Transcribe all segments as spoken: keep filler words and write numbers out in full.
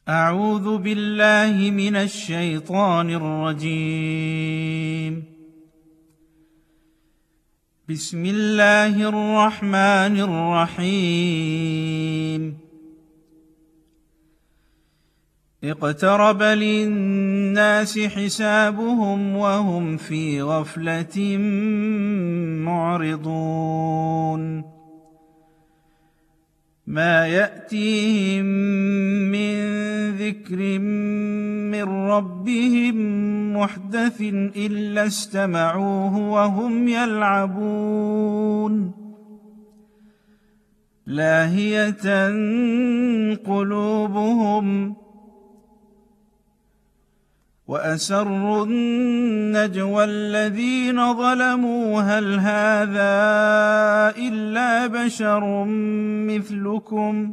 أعوذ بالله من الشيطان الرجيم. بسم الله الرحمن الرحيم. اقترب للناس حسابهم وهم في غفلة معرضون. ما يأتيهم من ذكر من ربهم محدث إلا استمعوه وهم يلعبون. لاهية قلوبهم وأسروا النجوى الذين ظلموا هل هذا إلا بشر مثلكم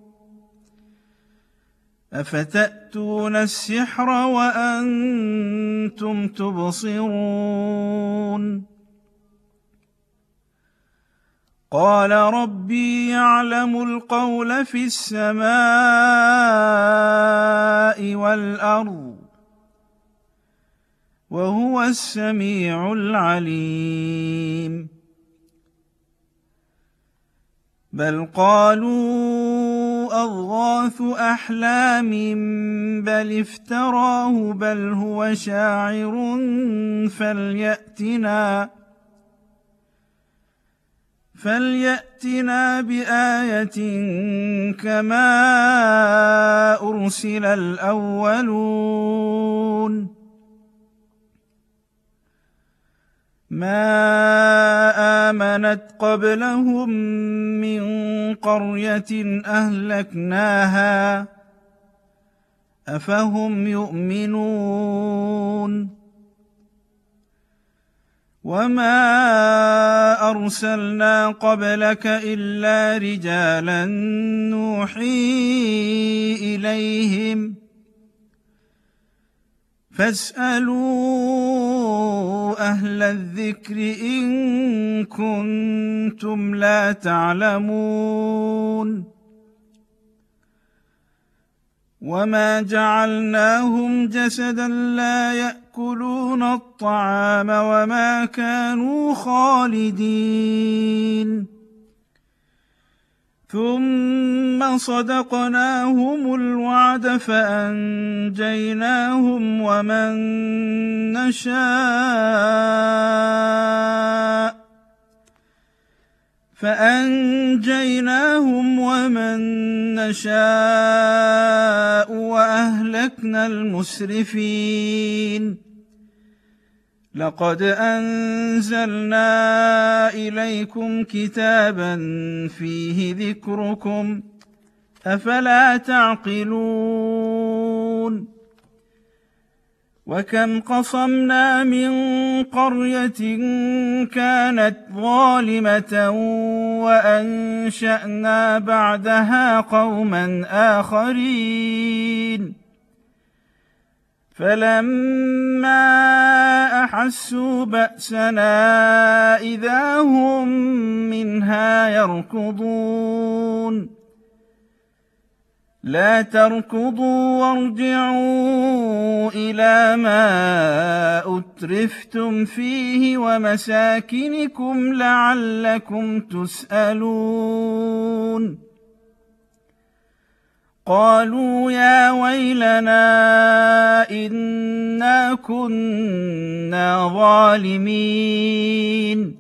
أفتأتون السحر وأنتم تبصرون. قال ربي يعلم القول في السماء والأرض وهو السميع العليم. بل قالوا أضغاث أحلام بل افتراه بل هو شاعر فليأتنا فليأتنا بآية كما أرسل الأولون. ما آمنت قبلهم من قرية أهلكناها أفهم يؤمنون. وما أرسلنا قبلك إلا رجالا نوحي إليهم فاسألوا أهل الذكر إن كنتم لا تعلمون. وما جعلناهم جسدا لا يأكلون الطعام وما كانوا خالدين ثم صدقناهم الوعد فأنجيناهم ومن نشاء فأنجيناهم ومن نشاء وأهلكنا المسرفين. لقد أنزلنا إليكم كتابا فيه ذكركم أفلا تعقلون. وكم قصمنا من قرية كانت ظالمة وأنشأنا بعدها قوما آخرين فلما أحسوا بأسنا إذا هم منها يركضون. لا تركضوا وارجعوا إلى ما أترفتم فيه ومساكنكم لعلكم تسألون. قالوا يا ويلنا إنا كنا ظالمين.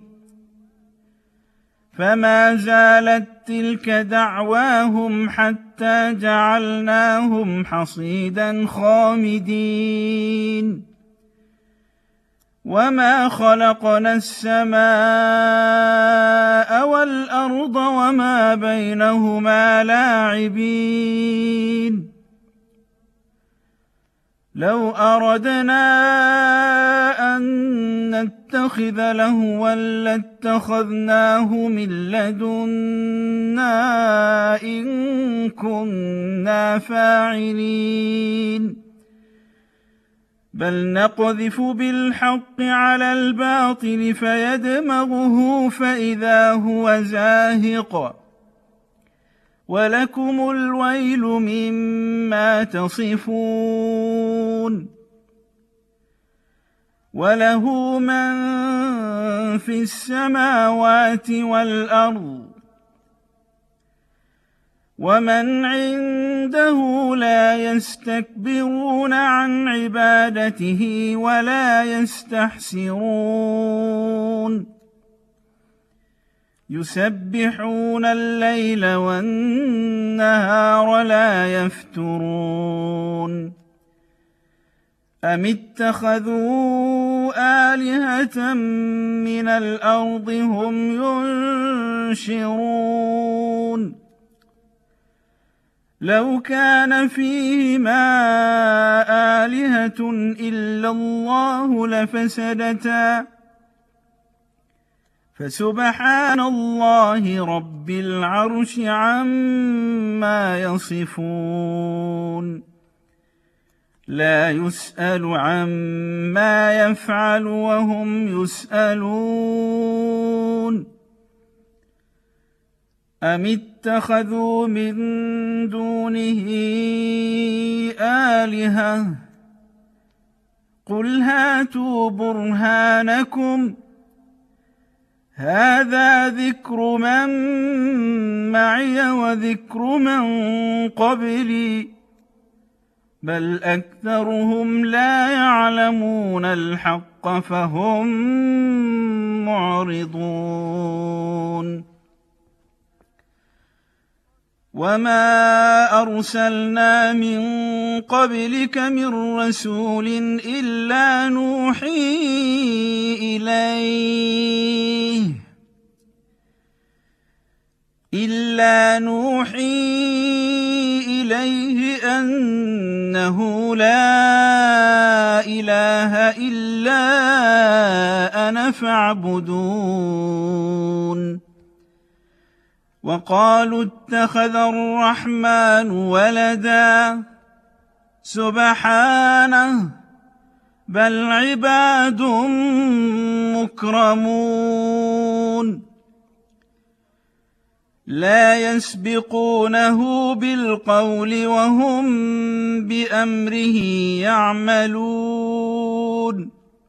فما زالت تلك دعواهم حتى جعلناهم حصيدا خامدين. وما خلقنا السماء والأرض وما بينهما لاعبين. لو أردنا أن نتخذ لهوا لاتخذناه من لدنا إن كنا فاعلين. بل نقذف بالحق على الباطل فيدمغه فإذا هو زاهق ولكم الويل مما تصفون وله من في السماوات والأرض ومن عنده لا يستكبرون عن عبادته ولا يستحسرون يسبحون الليل والنهار لا يفترون أم اتخذوا آلهة من الأرض هم ينشرون لو كان فيهما آلهة إلا الله لفسدتا فسبحان الله رب العرش عما يصفون لا يسأل عما يفعل وهم يسألون أم اتخذوا من دونه آلهة قل هاتوا برهانكم هذا ذكر من معي وذكر من قبلي بل أكثرهم لا يعلمون الحق فهم معرضون وما أرسلنا من قبلك من رسول إلا نوحي إليه إلا نوحي إليه أنه لا إله إلا أنا فاعبدون وقالوا اتخذ الرحمن ولدا سبحانه بل عباد مكرمون لا يسبقونه بالقول وهم بأمره يعملون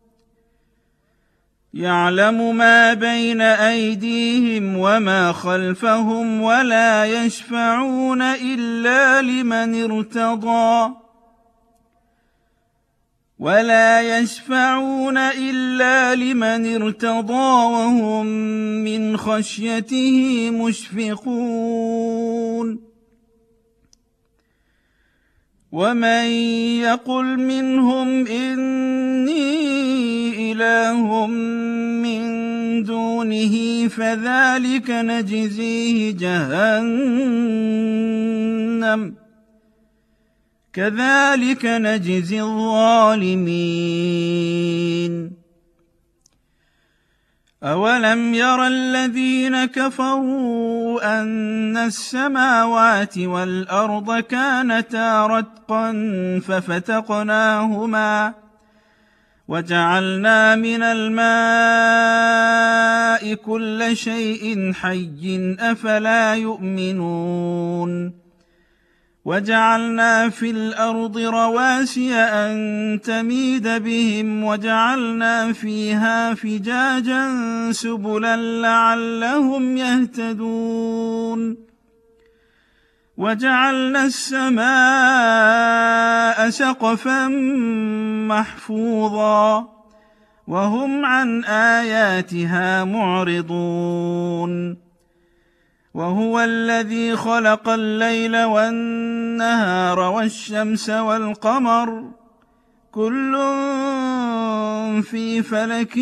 يعلم ما بين أيديهم وما خلفهم ولا يشفعون إلا لمن ارتضى ولا يشفعون إلا لمن ارتضى وهم من خشيته مشفقون ومن يقل منهم إني إله من دونه فذلك نجزيه جهنم كذلك نجزي الظالمين أولم ير الذين كفروا أن السماوات والأرض كانتا رتقا ففتقناهما وجعلنا من الماء كل شيء حي أفلا يؤمنون وجعلنا في الأرض رواسي أن تميد بهم وجعلنا فيها فجاجا سبلا لعلهم يهتدون وجعلنا السماء سقفا محفوظا وهم عن آياتها معرضون وهو الذي خلق الليل والنهار والشمس والقمر كل في فلك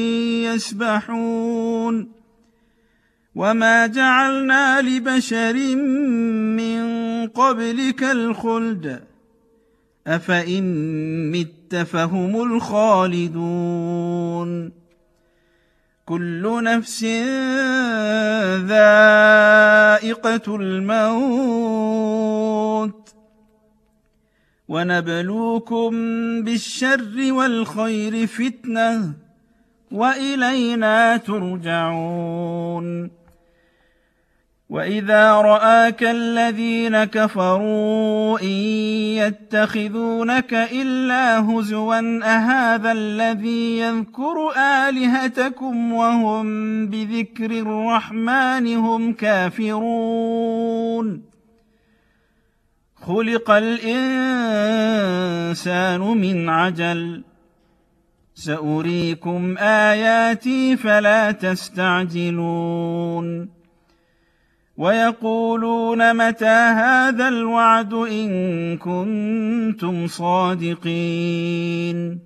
يسبحون وما جعلنا لبشر من قبلك الخلد أفإن مت فهم الخالدون كل نفس ذائقة الموت ونبلوكم بالشر والخير فتنة وإلينا ترجعون وإذا رآك الذين كفروا إن يتخذونك إلا هزوا أهذا الذي يذكر آلهتكم وهم بذكر الرحمن هم كافرون خلق الإنسان من عجل سأريكم آياتي فلا تستعجلون ويقولون متى هذا الوعد إن كنتم صادقين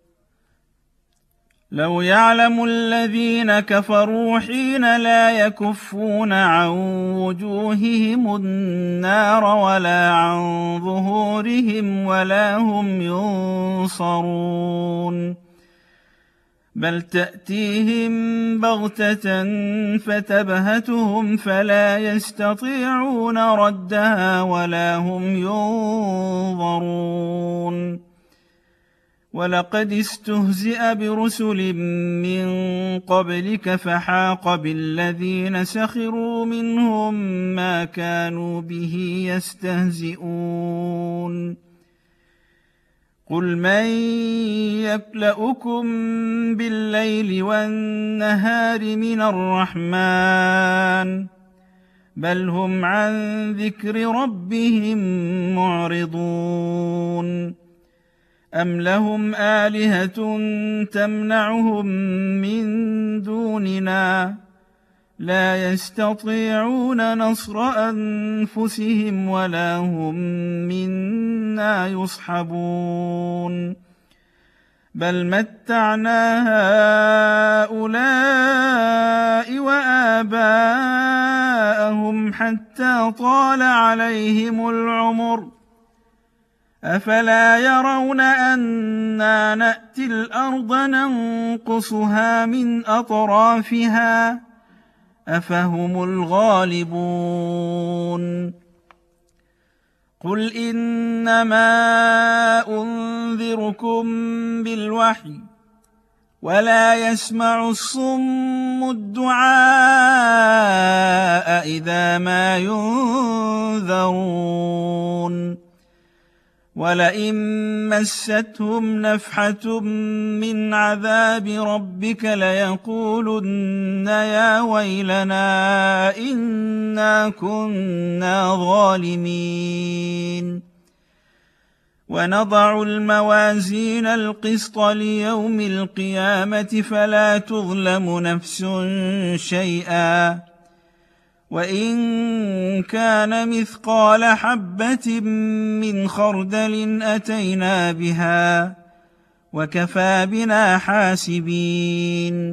لو يعلم الذين كفروا حين لا يكفون عن وجوههم النار ولا عن ظهورهم ولا هم ينصرون بل تأتيهم بغتة فتبهتهم فلا يستطيعون ردها ولا هم ينظرون ولقد استهزئ برسل من قبلك فحاق بالذين سخروا منهم ما كانوا به يستهزئون قل من يكلؤكم بالليل والنهار من الرحمن بل هم عن ذكر ربهم معرضون أم لهم آلهة تمنعهم من دوننا لا يستطيعون نصر أنفسهم ولا هم منا يصحبون بل متعنا هؤلاء وآباءهم حتى طال عليهم العمر أفلا يرون أنا نأتي الأرض ننقصها من أطرافها أفهم الغالبون قل إنما أنذركم بالوحي ولا يسمع الصم الدعاء إذا ما ينذرون ولئن مستهم نفحة من عذاب ربك ليقولن يا ويلنا إنا كنا ظالمين ونضع الموازين القسط ليوم القيامة فلا تظلم نفس شيئا وإن كان مثقال حبة من خردل أتينا بها وكفى بنا حاسبين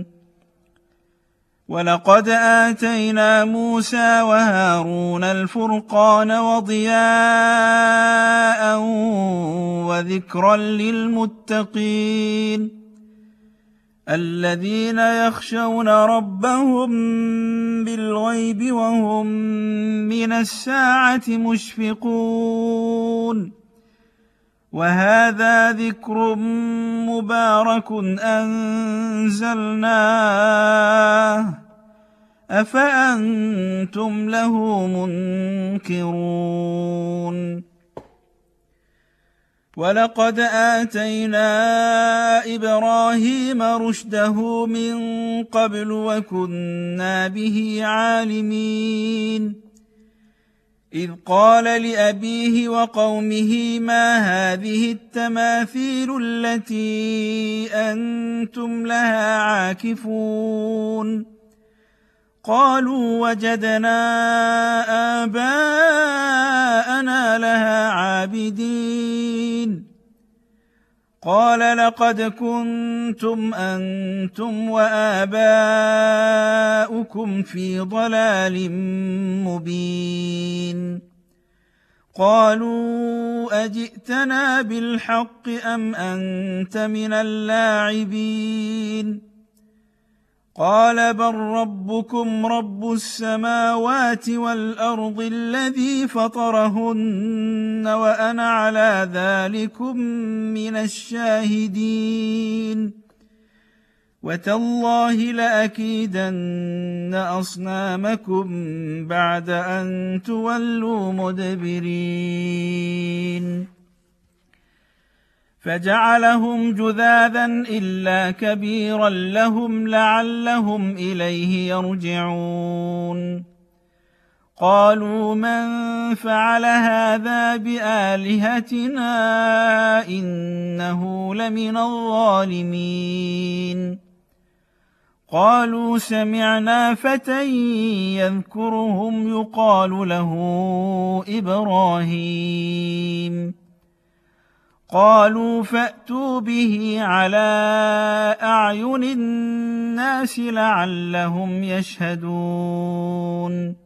ولقد آتينا موسى وهارون الفرقان وضياء وذكرا للمتقين الذين يخشون ربهم بالغيب وهم من الساعة مشفقون وهذا ذكر مبارك أنزلناه أفأنتم له منكرون ولقد آتينا إبراهيم رشده من قبل وكنا به عالمين إذ قال لأبيه وقومه ما هذه التماثيل التي أنتم لها عاكفون قالوا وجدنا آباءنا لها عابدين قال لقد كنتم أنتم وآباؤكم في ضلال مبين قالوا أجئتنا بالحق أم أنت من اللاعبين قال بل ربكم رب السماوات والأرض الذي فطرهن وأنا على ذلكم من الشاهدين وتالله لأكيدن أصنامكم بعد أن تولوا مدبرين فجعلهم جذاذا إلا كبيرا لهم لعلهم إليه يرجعون قالوا من فعل هذا بآلهتنا إنه لمن الظالمين قالوا سمعنا فتى يذكرهم يقال له إبراهيم قالوا فأتوا به على أعين الناس لعلهم يشهدون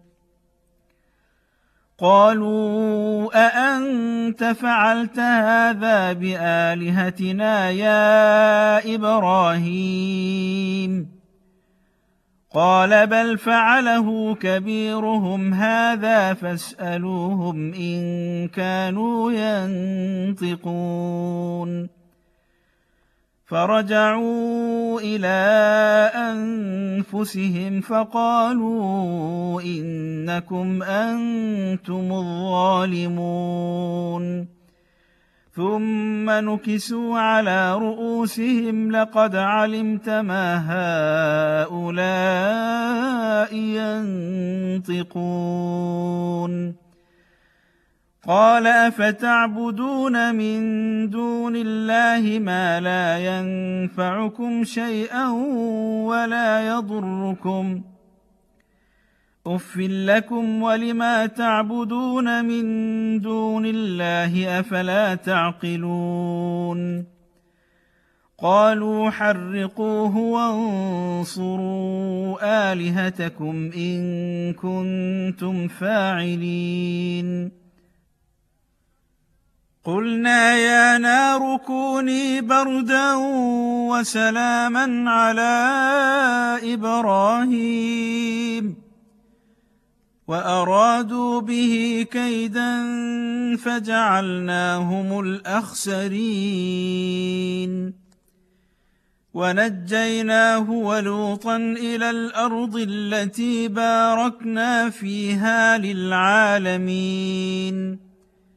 قالوا أأنت فعلت هذا بآلهتنا يا إبراهيم قال بل فعله كبيرهم هذا فاسألوهم إن كانوا ينطقون فرجعوا إلى أنفسهم فقالوا إنكم أنتم الظالمون ثم نكسوا على رؤوسهم لقد علمت ما هؤلاء ينطقون قال أفتعبدون من دون الله ما لا ينفعكم شيئا ولا يضركم أف لكم ولما تعبدون من دون الله أفلا تعقلون قالوا حرقوه وانصروا آلهتكم إن كنتم فاعلين قلنا يا نار كوني بردا وسلاما على إبراهيم وأرادوا به كيدا فجعلناهم الأخسرين ونجيناه ولوطا إلى الأرض التي باركنا فيها للعالمين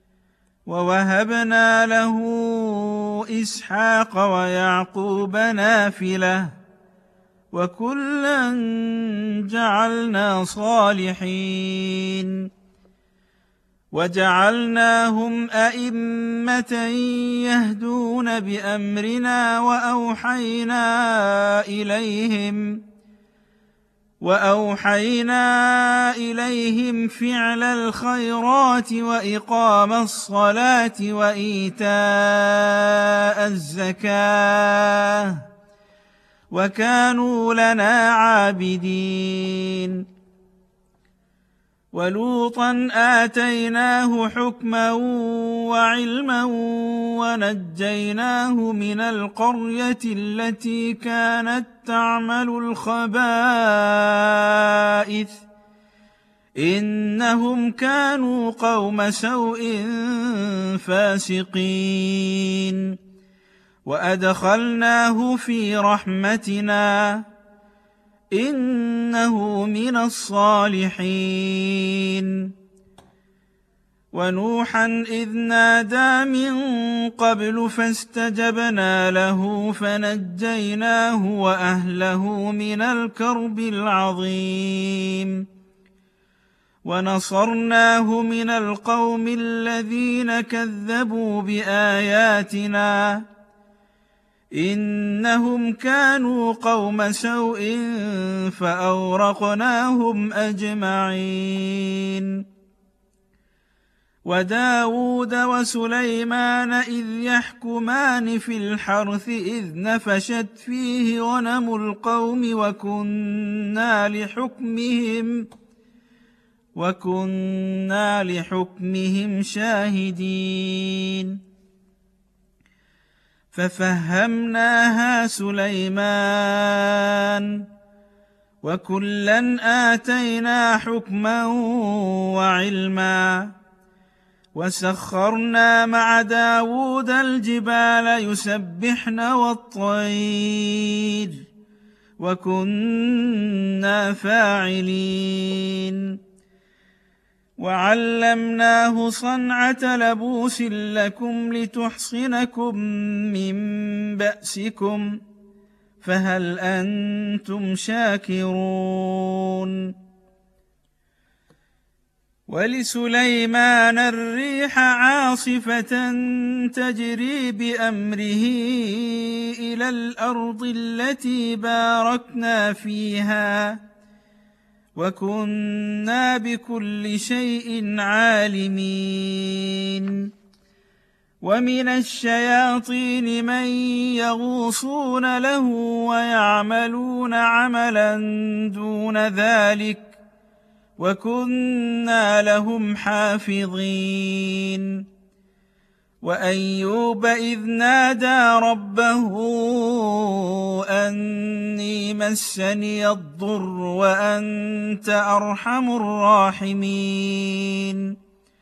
ووهبنا له إسحاق ويعقوب نافلة وكلا جعلنا صالحين وجعلناهم أئمة يهدون بأمرنا وأوحينا إليهم وأوحينا إليهم فعل الخيرات وإقام الصلاة وإيتاء الزكاة وكانوا لنا عابدين ولوطا آتيناه حكما وعلما ونجيناه من القرية التي كانت تعمل الخبائث إنهم كانوا قوم سوء فاسقين وأدخلناه في رحمتنا إنه من الصالحين ونوحا إذ نادى من قبل فاستجبنا له فنجيناه وأهله من الكرب العظيم ونصرناه من القوم الذين كذبوا بآياتنا إنهم كانوا قوم سوء فأغرقناهم أجمعين وداود وسليمان إذ يحكمان في الحرث إذ نفشت فيه غنم القوم وكنا لحكمهم وكنا لحكمهم شاهدين ففهمناها سليمان وكلا آتينا حكما وعلما وسخرنا مع داود الجبال يسبحن والطير وكنا فاعلين وعلمناه صنعة لبوس لكم لتحصنكم من بأسكم فهل أنتم شاكرون ولسليمان الريح عاصفة تجري بأمره إلى الأرض التي باركنا فيها وكنا بكل شيء عالمين ومن الشياطين من يغوصون له ويعملون عملا دون ذلك وكنا لهم حافظين وأيوب إذ نادى ربه أني مسني الضر وأنت أرحم الراحمين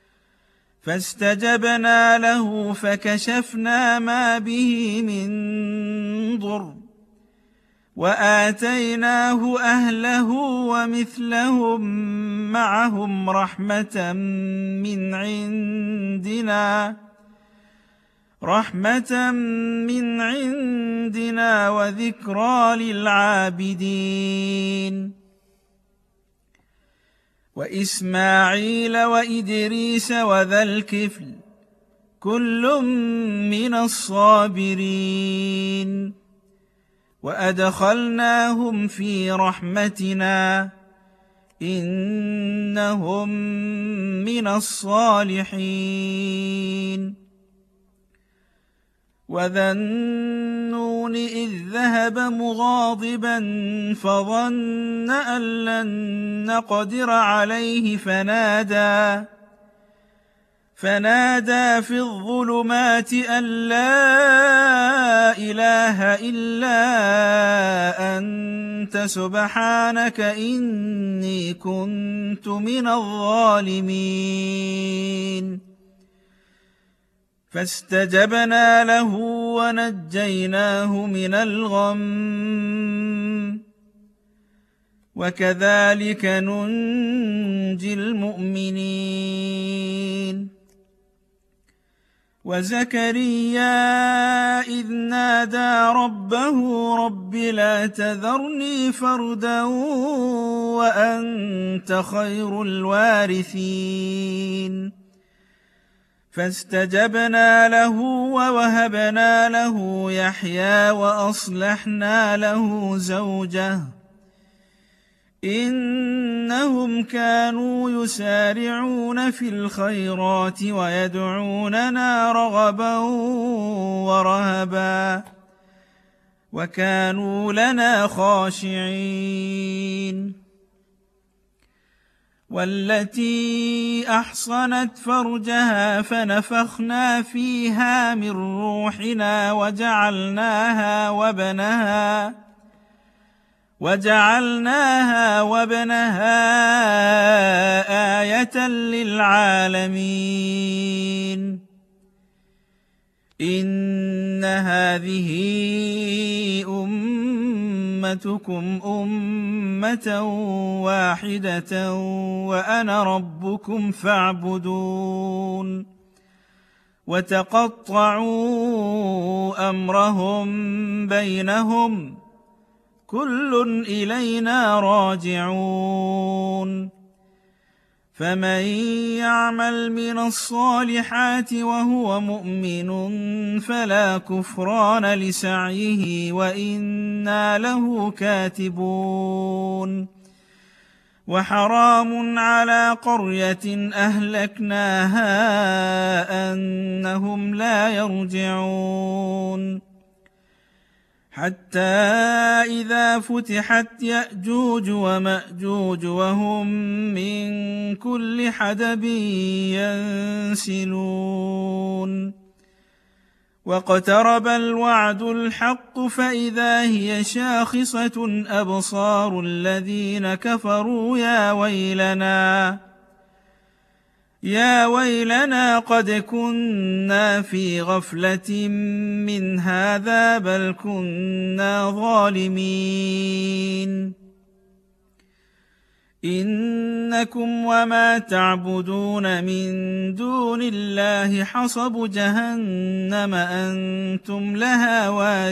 فاستجبنا له فكشفنا ما به من ضر وآتيناه أهله ومثلهم معهم رحمة من عندنا رحمة من عندنا وذكرى للعابدين وإسماعيل وإدريس وذا الكفل كل من الصابرين وأدخلناهم في رحمتنا إنهم من الصالحين وذا النون إذ ذهب مغاضبا فظن أن لن نقدر عليه فنادى فنادى في الظلمات أن لا إله إلا أنت سبحانك إني كنت من الظالمين فاستجبنا له ونجيناه من الغم وكذلك ننجي المؤمنين وزكريا إذ نادى ربه رب لا تذرني فردا وأنت خير الوارثين فاستجبنا له ووهبنا له يحيى وأصلحنا له زوجه إنهم كانوا يسارعون في الخيرات ويدعوننا رغبا ورهبا وكانوا لنا خاشعين والتي أحصنت فرجها فنفخنا فيها من روحنا وجعلناها وابنها وجعلناها وابنها آية للعالمين إن هذه أمتكم أمة واحدة وأنا ربكم فاعبدون وتقطعوا أمرهم بينهم كل إلينا راجعون فمن يعمل من الصالحات وهو مؤمن فلا كفران لسعيه وإنا له كاتبون وحرام على قرية أهلكناها أنهم لا يرجعون حتى إذا فتحت يأجوج ومأجوج وهم من كل حدب ينسلون واقترب الوعد الحق فإذا هي شاخصة أبصار الذين كفروا يا ويلنا يا ويلنا قد كنا في غفلة من هذا بل كنا ظالمين إنكم وما تعبدون من دون الله حصب جهنم أنتم لها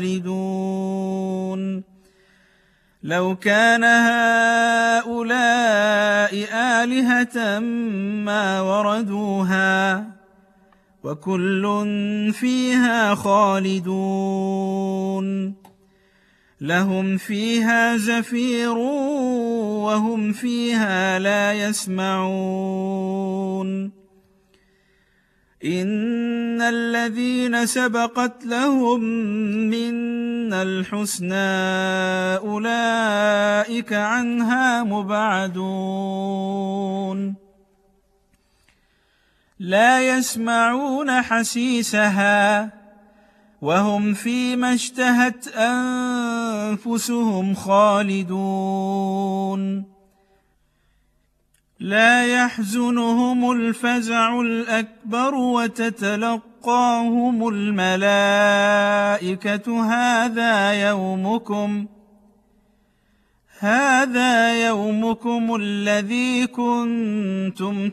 واردون لو كان هؤلاء آلهة ما وردوها وكل فيها خالدون لهم فيها زفير وهم فيها لا يسمعون إن الذين سبقت لهم منا الحسنى أولئك عنها مبعدون لا يسمعون حسيسها وهم فيما اشتهت أنفسهم خالدون لا يحزنهم الفزع الأكبر وتتلقاهم الملائكة هذا يومكم هذا يومكم الذي كنتم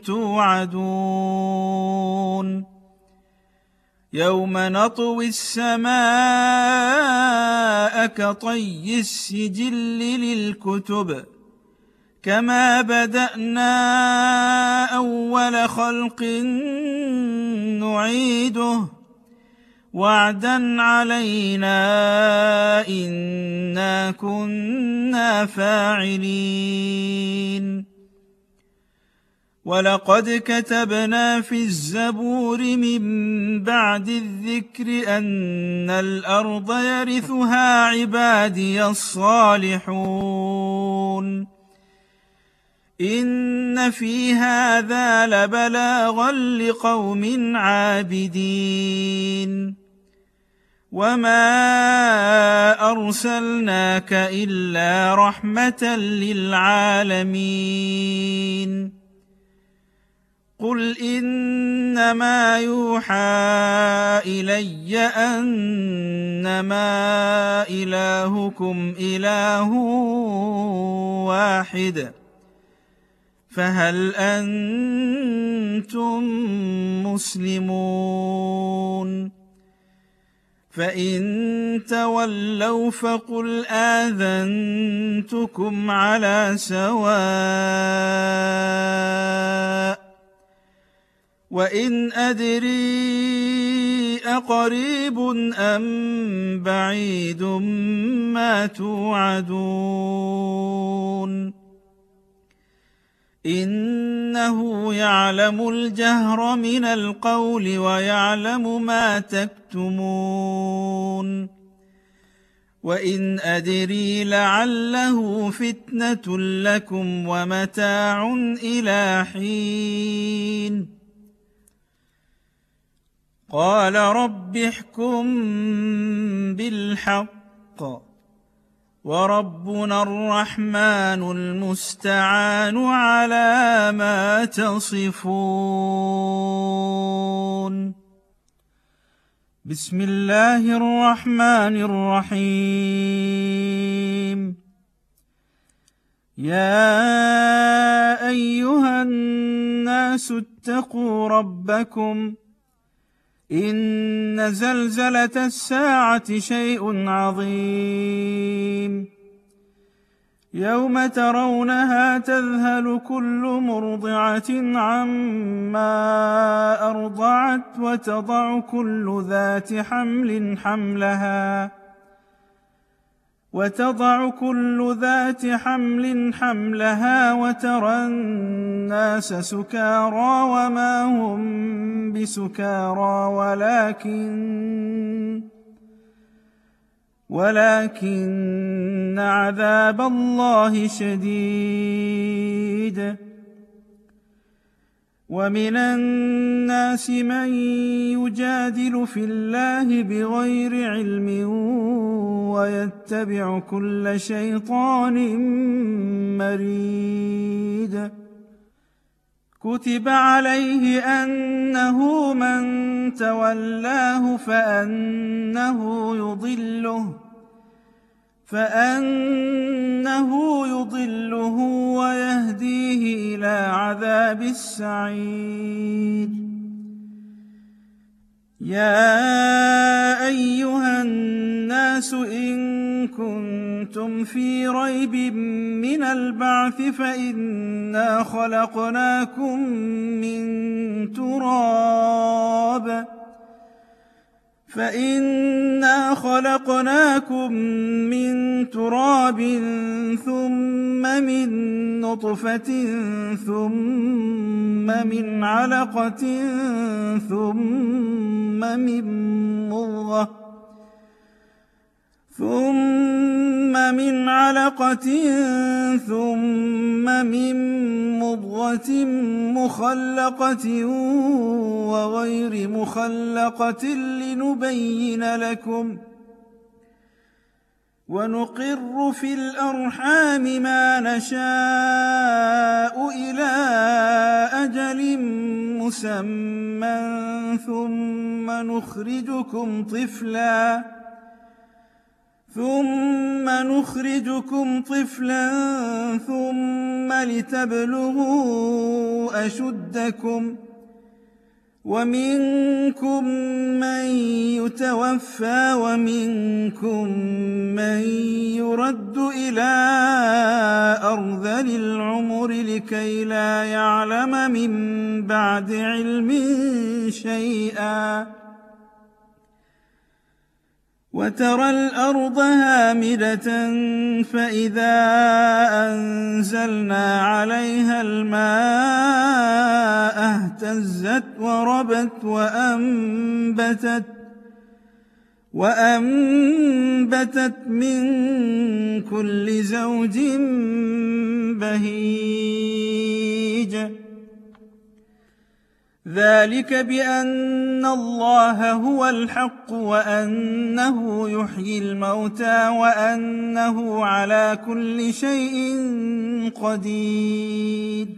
توعدون يوم نطوي السماء كطي السجل للكتب كما بدأنا أول خلق نعيده وعدا علينا إنا كنا فاعلين ولقد كتبنا في الزبور من بعد الذكر أن الأرض يرثها عبادي الصالحون إن في هذا لبلاغا لقوم عابدين وما أرسلناك إلا رحمة للعالمين قل إنما يوحى إلي أنما إلهكم إله واحد فهل أنتم مسلمون فإن تولوا فقل آذنتكم على سواء وإن أدري أقريب أم بعيد ما توعدون إنه يعلم الجهر من القول ويعلم ما تكتمون وإن أدري لعله فتنة لكم ومتاع إلى حين قال رب احكم بالحق وربنا الرحمن المستعان على ما تصفون بسم الله الرحمن الرحيم يا أيها الناس اتقوا ربكم إن زلزلة الساعة شيء عظيم يوم ترونها تذهل كل مرضعة عما أرضعت وتضع كل ذات حمل حملها وتضع كل ذات حمل حملها وترى الناس سكارى وما هم بسكارى ولكن ولكن عذاب الله شديد ومن الناس من يجادل في الله بغير علم ويتبع كل شيطان مريد كتب عليه أنه من تولاه فأنه يضله فأنه يضله ويهديه إلى عذاب السعير. يا أيها الناس إن كنتم في ريب من البعث فإنا خلقناكم من تراب فإنا خلقناكم من تراب ثم من نطفة ثم من علقة ثم من مضغة ثم من علقة ثم من مضغة مخلقة وغير مخلقة لنبين لكم ونقر في الأرحام ما نشاء إلى أجل مسمى ثم نخرجكم طفلاً ثم نخرجكم طفلا ثم لتبلغوا أشدكم ومنكم من يتوفى ومنكم من يرد إلى أرذل العمر لكي لا يعلم من بعد علم شيئا. وترى الأرض هامدة فإذا أنزلنا عليها الماء اهتزت وربت وأنبتت وأنبتت من كل زوج بهيج. ذلك بأن الله هو الحق وأنه يحيي الموتى وأنه على كل شيء قدير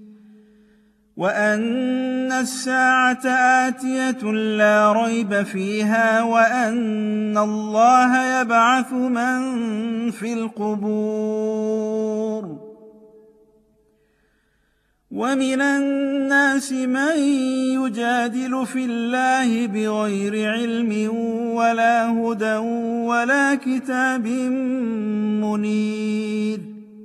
وأن الساعة آتية لا ريب فيها وأن الله يبعث من في القبور. ومن الناس من يجادل في الله بغير علم ولا هدى ولا كتاب منير.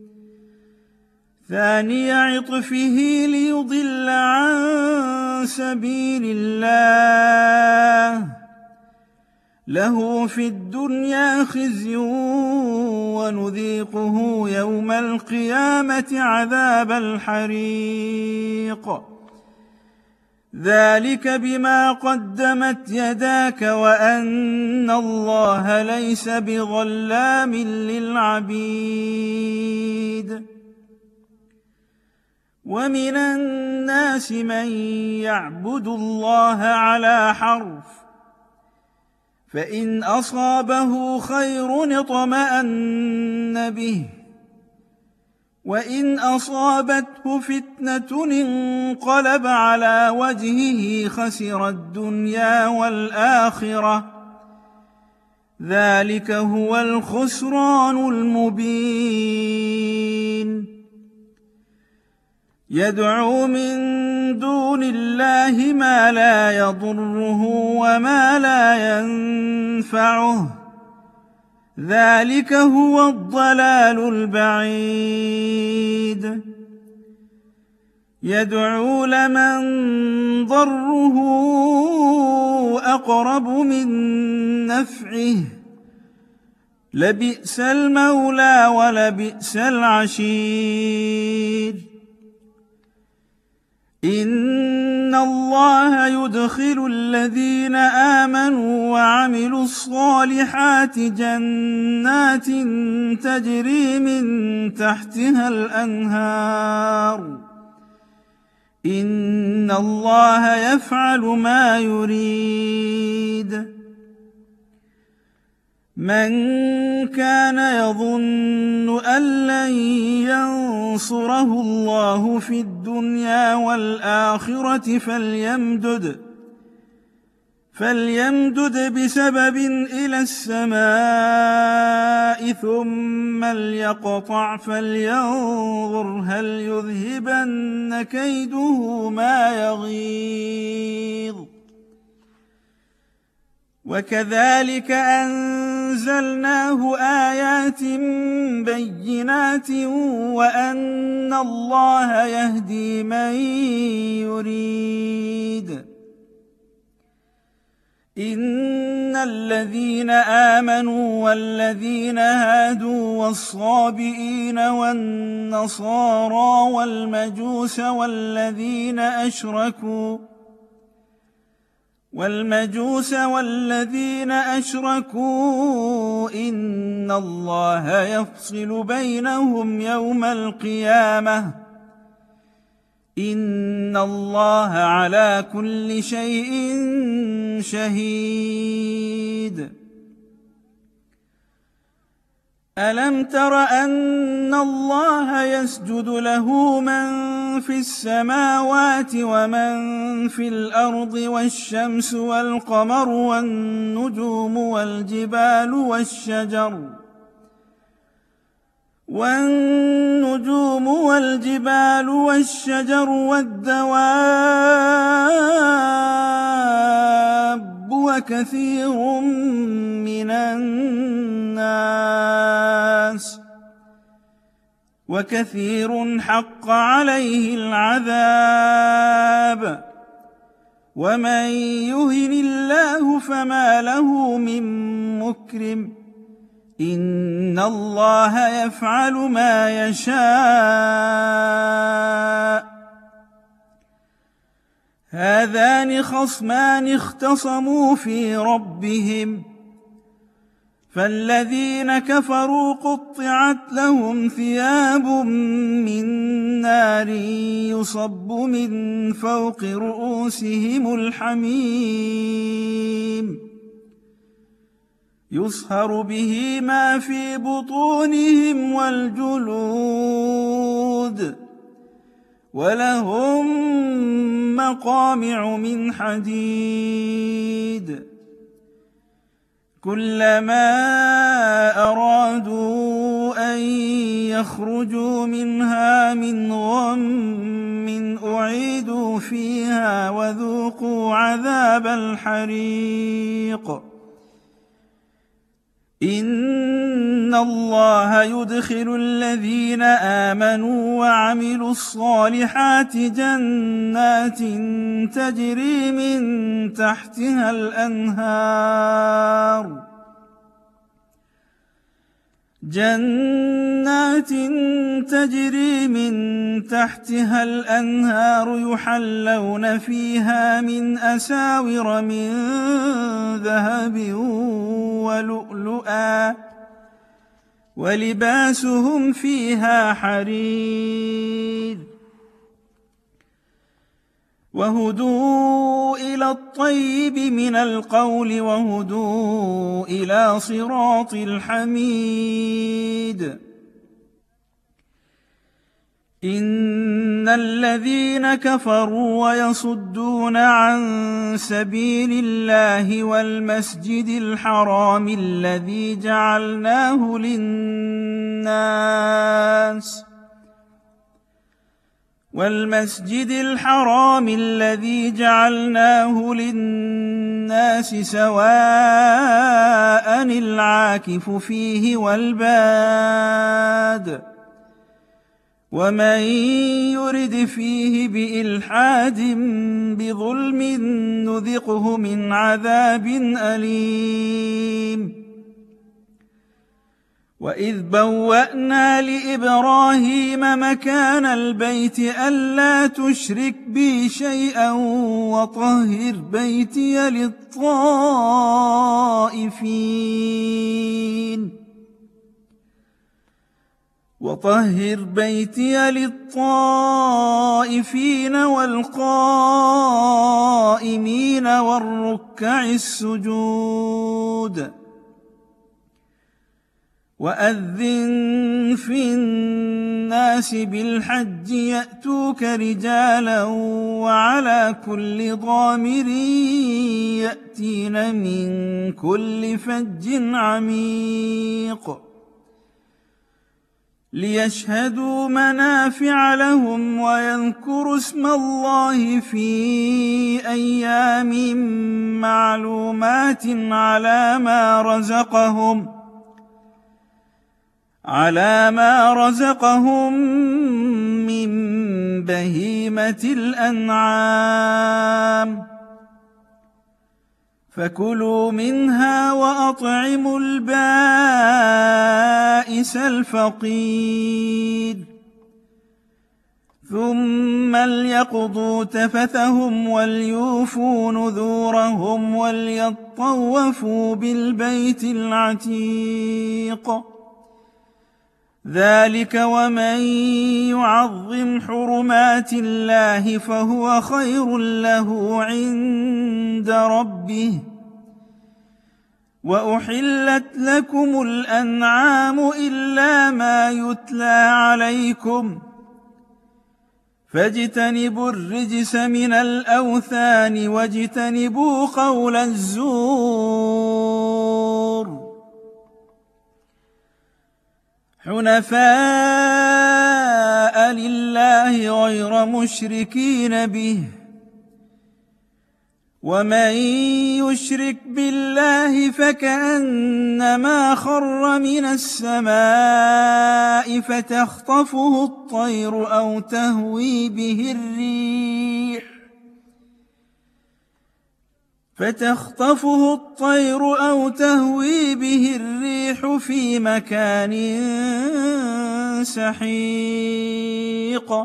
ثاني عطفه ليضل عن سبيل الله له في الدنيا خزي ونذيقه يوم القيامة عذاب الحريق. ذلك بما قدمت يداك وأن الله ليس بظلام للعبيد. ومن الناس من يعبد الله على حرف فإن أصابه خير اطمأن به وإن أصابته فتنة انقلب على وجهه خسر الدنيا والآخرة ذلك هو الخسران المبين. يدعو من دون الله ما لا يضره وما لا ينفعه ذلك هو الضلال البعيد. يدعو لمن ضره أقرب من نفعه لبئس المولى ولبئس العشير. إن الله يدخل الذين آمنوا وعملوا الصالحات جنات تجري من تحتها الأنهار إن الله يفعل ما يريد. من كان يظن أن لن ينصره الله في الدنيا والآخرة فليمدد فليمدد بسبب إلى السماء ثم ليقطع فلينظر هل يذهبن كيده ما يغيظ. وكذلك أنزلناه آيات بينات وأن الله يهدي من يريد. إن الذين آمنوا والذين هادوا والصابئين والنصارى والمجوس والذين أشركوا والمجوس والذين أشركوا إن الله يفصل بينهم يوم القيامة إن الله على كل شيء شهيد. ألم تر أن الله يسجد له من في السماوات ومن في الأرض والشمس والقمر والنجوم والجبال والشجر والنجوم والجبال والشجر والدواب وكثير من الناس وكثير حق عليه العذاب ومن يهن الله فما له من مكرم إن الله يفعل ما يشاء. هذان خصمان اختصموا في ربهم فالذين كفروا قطعت لهم ثياب من نار يصب من فوق رؤوسهم الحميم يصهر به ما في بطونهم والجلود ولهم مقامع من حديد كلما أرادوا أن يخرجوا منها من غم أعيدوا فيها وذوقوا عذاب الحريق. إن الله يدخل الذين آمنوا وعملوا الصالحات جنات تجري من تحتها الأنهار جنات تجري من تحتها الأنهار يحلون فيها من أساور من ذهب ولؤلؤا ولباسهم فيها حرير وهدوا إلى الطيب من القول وهدوا إلى صراط الحميد. إن الذين كفروا ويصدون عن سبيل الله والمسجد الحرام الذي جعلناه للناس والمسجد الحرام الذي جعلناه للناس سواء العاكف فيه والباد ومن يرد فيه بإلحاد بظلم نذقه من عذاب أليم. وإذ بوأنا لإبراهيم مكان البيت ألا تشرك بي شيئا وطهر بيتي للطائفين وطهر بيتي للطائفين والقائمين والركع السجود. وأذن في الناس بالحج يأتوك رجالا وعلى كل ضامر يأتين من كل فج عميق ليشهدوا منافع لهم ويذكروا اسم الله في أيام معلومات على ما رزقهم على ما رزقهم من بهيمة الأنعام فكلوا منها وأطعموا البائس الفقير ثم ليقضوا تفثهم وليوفوا نذورهم وليطوفوا بالبيت العتيق ذلك ومن يعظم حرمات الله فهو خير له عند ربه وأحلت لكم الأنعام إلا ما يتلى عليكم فاجتنبوا الرجس من الأوثان واجتنبوا قول الزور حنفاء لله غير مشركين به ومن يشرك بالله فكأنما خر من السماء فتخطفه الطير أو تهوي به الريح فتخطفه الطير أو تهوي به الريح في مكان سحيق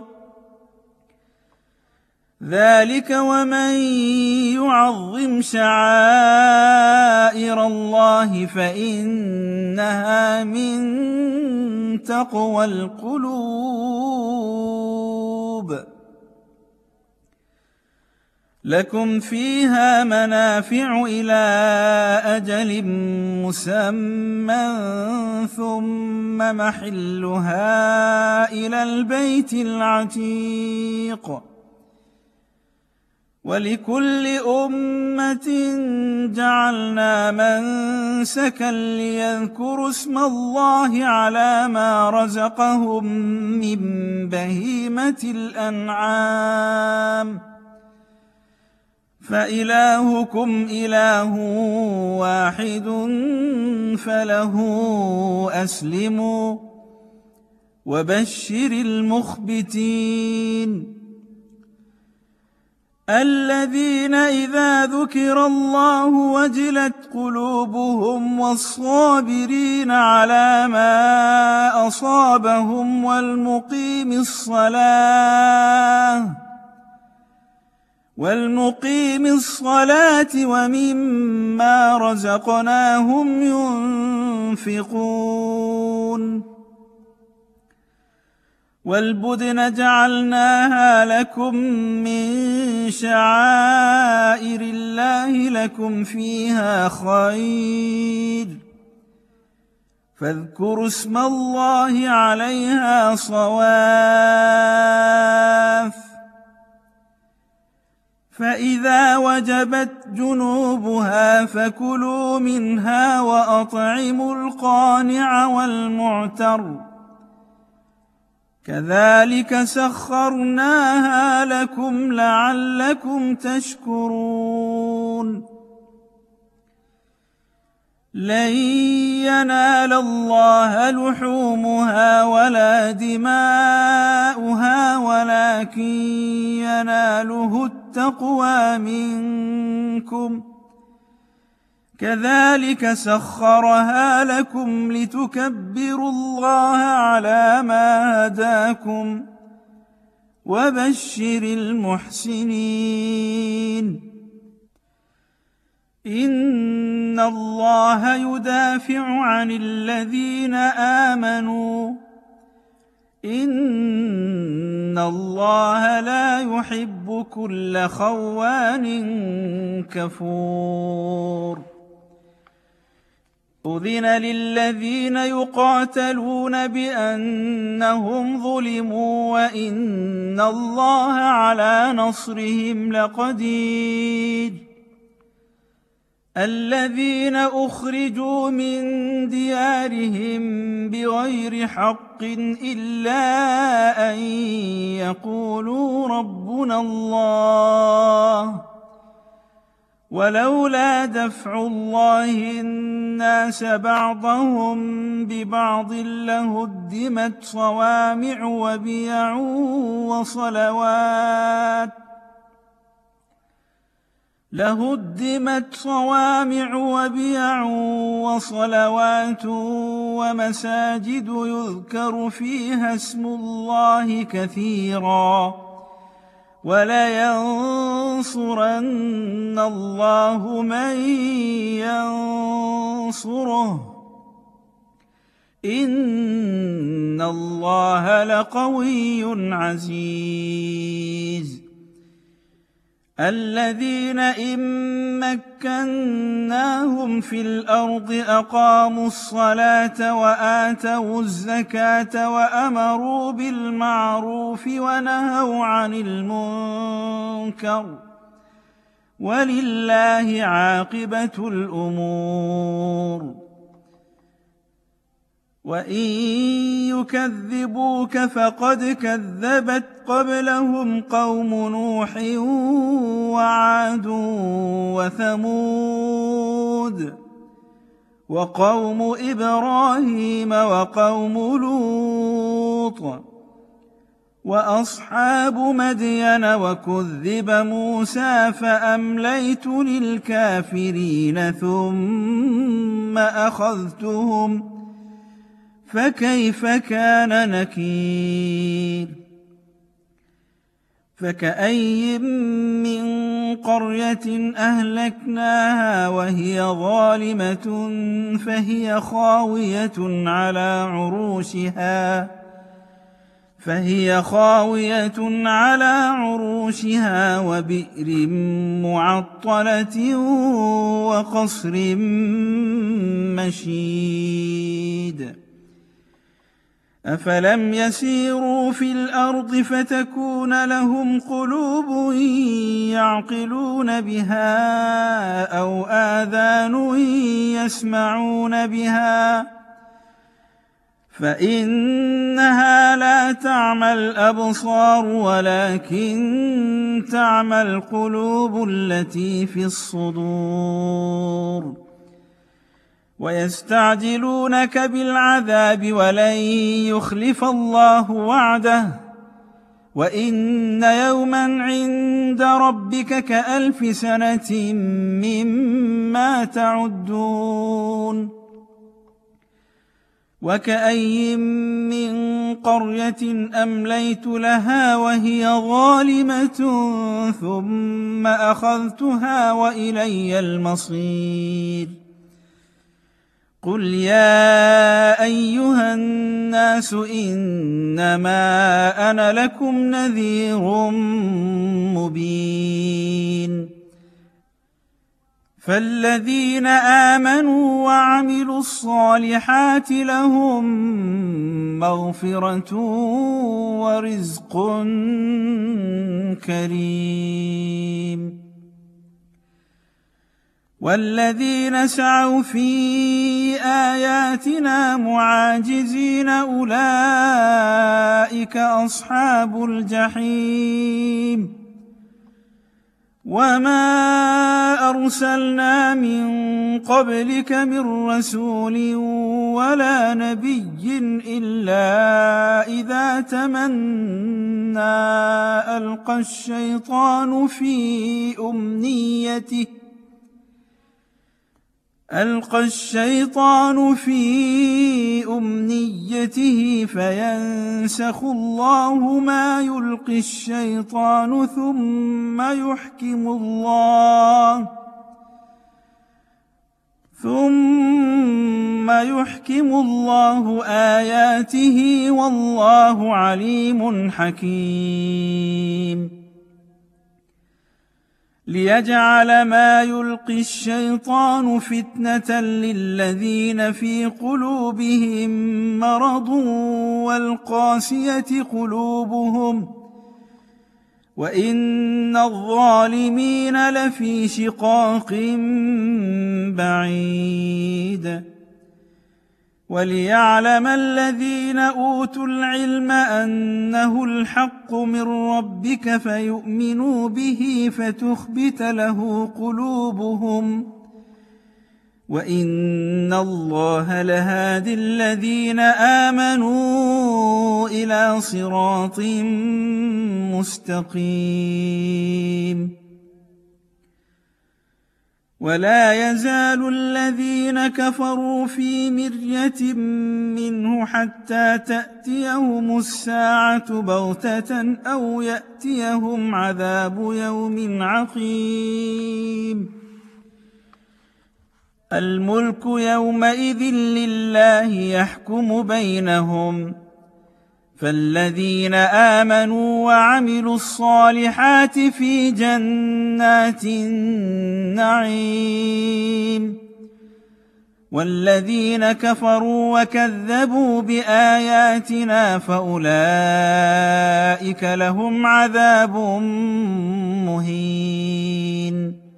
ذلك ومن يعظم شعائر الله فإنها من تقوى القلوب لكم فيها منافع إلى أجل مسمى ثم محلها إلى البيت العتيق ولكل أمة جعلنا منسكا ليذكروا اسم الله على ما رزقهم من بهيمة الأنعام فإلهكم إله واحد فله أسلموا وبشر المخبتين الذين إذا ذكر الله وجلت قلوبهم والصابرين على ما أصابهم والمقيم الصلاة والمقيم الصلاة ومما رزقناهم ينفقون والبدن جعلناها لكم من شعائر الله لكم فيها خير فاذكروا اسم الله عليها صواف فإذا وجبت جنوبها فكلوا منها وأطعموا القانع والمعتر كذلك سخرناها لكم لعلكم تشكرون لن ينال الله لحومها ولا دماؤها ولكن يناله التقوى منكم كذلك سخرها لكم لتكبروا الله على ما هداكم وبشر المحسنين إن الله يدافع عن الذين آمنوا إن الله لا يحب كل خوان كفور أذن للذين يقاتلون بأنهم ظلموا وإن الله على نصرهم لقدير الذين أخرجوا من ديارهم بغير حق إلا أن يقولوا ربنا الله ولولا دفع الله الناس بعضهم ببعض لهدمت صوامع وبيع وصلوات لهدمت صوامع وبيع وصلوات ومساجد يذكر فيها اسم الله كثيرا ولينصرن الله من ينصره إن الله لقوي عزيز الذين إن مكناهم في الأرض أقاموا الصلاة وآتوا الزكاة وأمروا بالمعروف ونهوا عن المنكر ولله عاقبة الأمور وإن يكذبوك فقد كذبت قبلهم قوم نوح وعاد وثمود وقوم إبراهيم وقوم لوط وأصحاب مدين وكذب موسى فأمليت للكافرين ثم أخذتهم فكيف كان نكير فكأي من قرية أهلكناها وهي ظالمة فهي خاوية على عروشها فهي خاوية على عروشها وبئر معطلة وقصر مشيد أفلم يسيروا في الأرض فتكون لهم قلوب يعقلون بها أو آذان يسمعون بها فإنها لا تعمى الأبصار ولكن تعمى القلوب التي في الصدور ويستعجلونك بالعذاب ولن يخلف الله وعده وإن يوما عند ربك كألف سنة مما تعدون وكأي من قرية أمليت لها وهي ظالمة ثم أخذتها وإلي المصير قل يا أيها الناس إنما أنا لكم نذير مبين فالذين آمنوا وعملوا الصالحات لهم مغفرة ورزق كريم والذين سعوا في آياتنا معاجزين أولئك أصحاب الجحيم وما أرسلنا من قبلك من رسول ولا نبي إلا إذا تمنى ألقى الشيطان في أمنيته ألقى الشيطان في أمنيته فينسخ الله ما يلقي الشيطان ثم يحكم الله ثم يحكم الله آياته والله عليم حكيم ليجعل ما يلقي الشيطان فتنة للذين في قلوبهم مرض والقاسية قلوبهم وإن الظالمين لفي شقاق بعيد. وليعلم الذين أوتوا العلم أنه الحق من ربك فيؤمنوا به فتخبت له قلوبهم وإن الله لهادي الذين آمنوا إلى صراط مستقيم. ولا يزال الذين كفروا في مرية منه حتى تأتيهم الساعة بغتة أو يأتيهم عذاب يوم عقيم. الملك يومئذ لله يحكم بينهم فالذين آمنوا وعملوا الصالحات في جنات النعيم والذين كفروا وكذبوا بآياتنا فأولئك لهم عذاب مهين.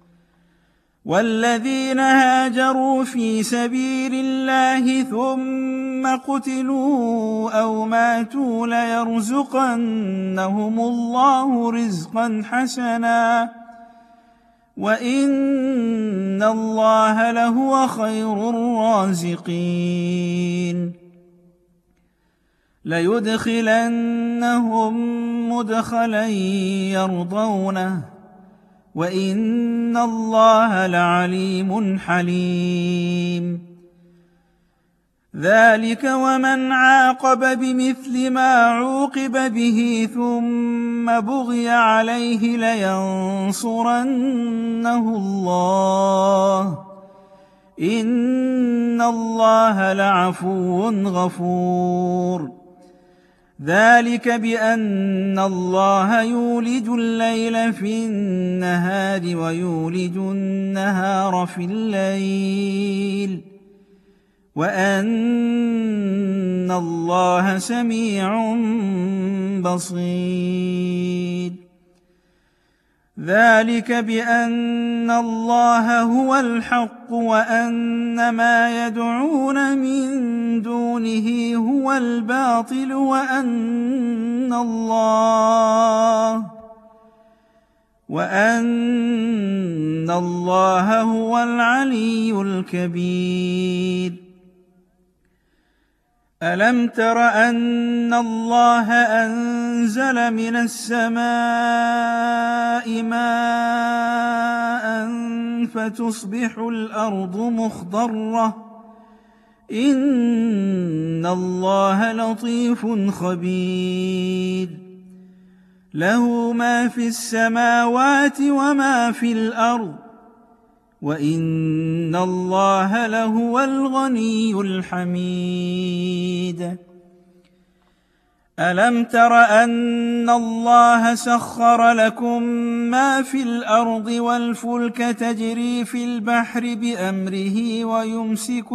والذين هاجروا في سبيل الله ثم قتلوا أو ماتوا ليرزقنهم الله رزقا حسنا وإن الله لهو خير الرازقين. ليدخلنهم مدخلا يرضونه وإن الله لعليم حليم. ذلك ومن عاقب بمثل ما عوقب به ثم بغي عليه لينصرنه الله إن الله لعفو غفور. ذلك بأن الله يولج الليل في النهار ويولج النهار في الليل وأن الله سميع بصير. ذلك بأن الله هو الحق وأن ما يدعون من دونه هو الباطل وأن الله وأن الله هو العلي الكبير. ألم تر أن الله أنزل من السماء ماء فتصبح الأرض مخضرة إن الله لطيف خبير. له ما في السماوات وما في الأرض وإن الله لهو الغني الحميد. ألم تر أن الله سخر لكم ما في الأرض والفلك تجري في البحر بأمره ويمسك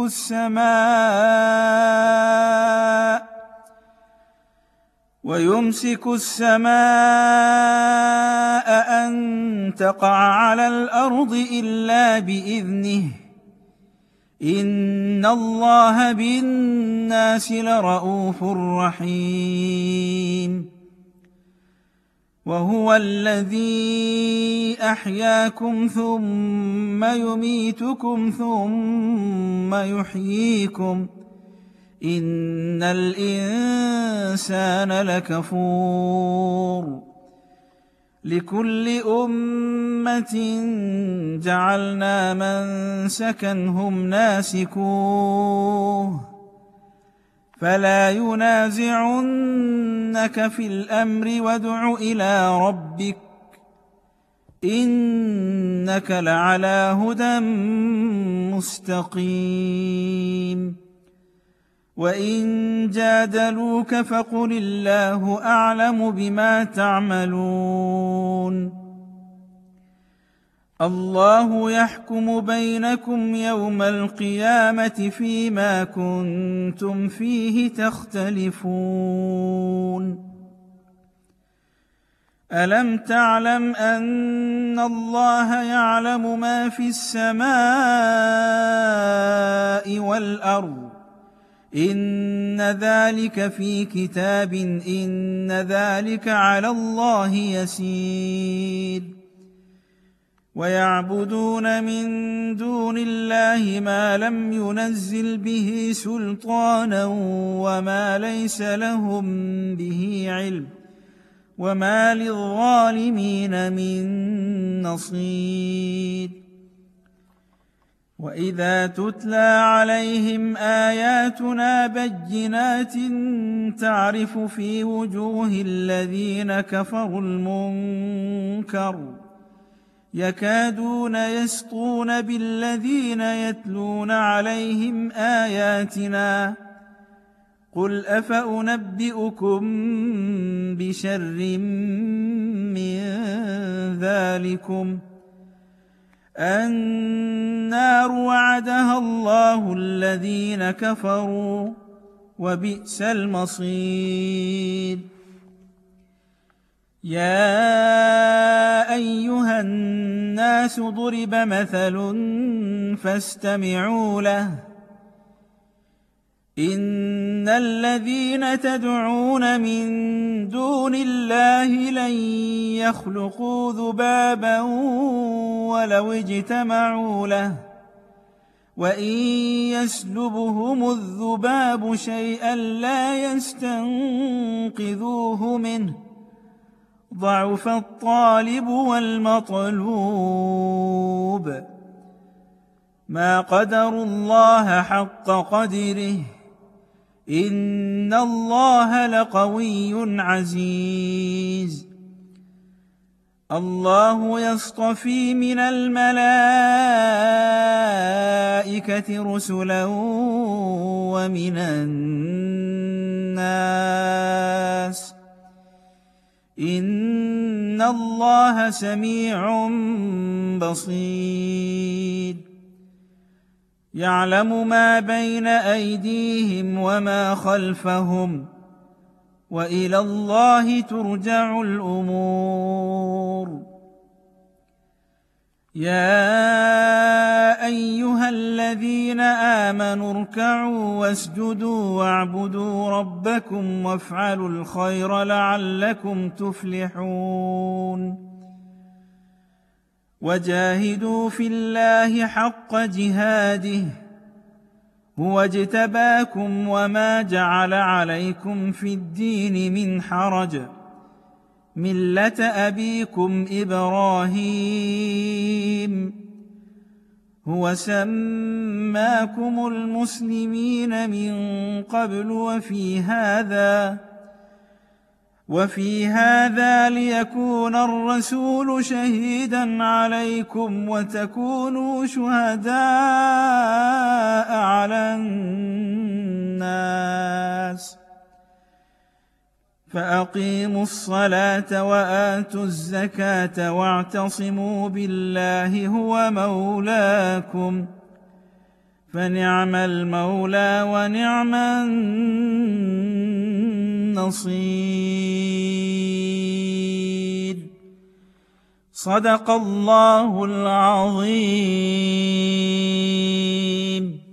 السماء ويمسك السماء أن تقع على الأرض إلا بإذنه إن الله بالناس لرءوف رحيم. وهو الذي أحياكم ثم يميتكم ثم يحييكم إن الإنسان لكفور. لكل أمة جعلنا منسكا هم ناسكوه فلا ينازعنك في الأمر وادع إلى ربك إنك لعلى هدى مستقيم. وإن جادلوك فقل الله أعلم بما تعملون الله يحكم بينكم يوم القيامة فيما كنتم فيه تختلفون ألم تعلم أن الله يعلم ما في السماء والأرض إن ذلك في كتاب إن ذلك على الله يسير ويعبدون من دون الله ما لم ينزل به سلطانا وما ليس لهم به علم وما للظالمين من نصير وإذا تتلى عليهم آياتنا بينات تعرف في وجوه الذين كفروا المنكر يكادون يسطون بالذين يتلون عليهم آياتنا قل أفأنبئكم بشر من ذلكم النار وعدها الله الذين كفروا وبئس المصير يا أيها الناس ضرب مثل فاستمعوا له إن الذين تدعون من دون الله لن يخلقوا ذبابا ولو اجتمعوا له وإن يسلبهم الذباب شيئا لا يستنقذوه منه ضعف الطالب والمطلوب ما قدروا الله حق قدره إن الله لقوي عزيز الله يصطفي من الملائكة رسلا ومن الناس إن الله سميع بصير يعلم ما بين أيديهم وما خلفهم وإلى الله ترجع الأمور يا أيها الذين آمنوا اركعوا واسجدوا واعبدوا ربكم وافعلوا الخير لعلكم تفلحون وجاهدوا في الله حق جهاده هو اجتباكم وما جعل عليكم في الدين من حرج ملة أبيكم إبراهيم هو سماكم المسلمين من قبل وفي هذا وفي هذا ليكون الرسول شهيدا عليكم وتكونوا شهداء على الناس فأقيموا الصلاة وآتوا الزكاة واعتصموا بالله هو مولاكم فنعم المولى ونعم النصير صدق الله العظيم.